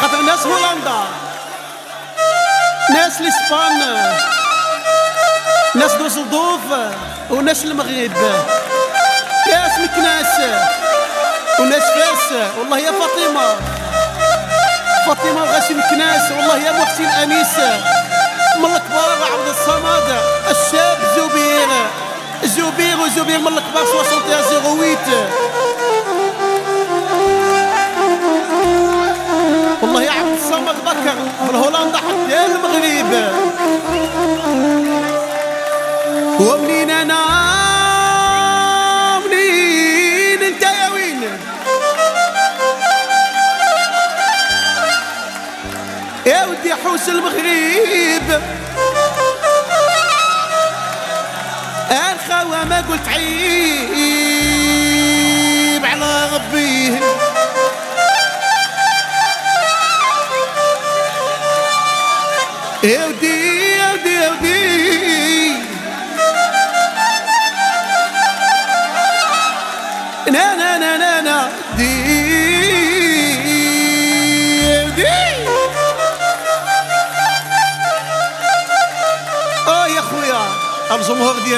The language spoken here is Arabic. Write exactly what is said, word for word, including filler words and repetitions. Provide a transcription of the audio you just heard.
خاطر ناس هولندا، ناس لإسبان، ناس دوسلدورف، وناس المغرب، ناس مكناس، وناس فاس. والله يا فاطمة، فاطمة وغاشي مكناس، والله يا محسن أنيس من الكبار، عبد الصمد الشاب زبير، زبير وزبير من الكبار واحد واحد صفر ثمانية. والله يا عبد الصمد بكر من هولندا حتى المغرب. ومنين انا منين انت يا وين؟ يا ودي حوس المغرب، الخوا ما قلت عيب على ربي. يا ودي يا ودي يا ودي، نا نا نا نا نا دي دي. اه يا خويا الجمهور ديالي.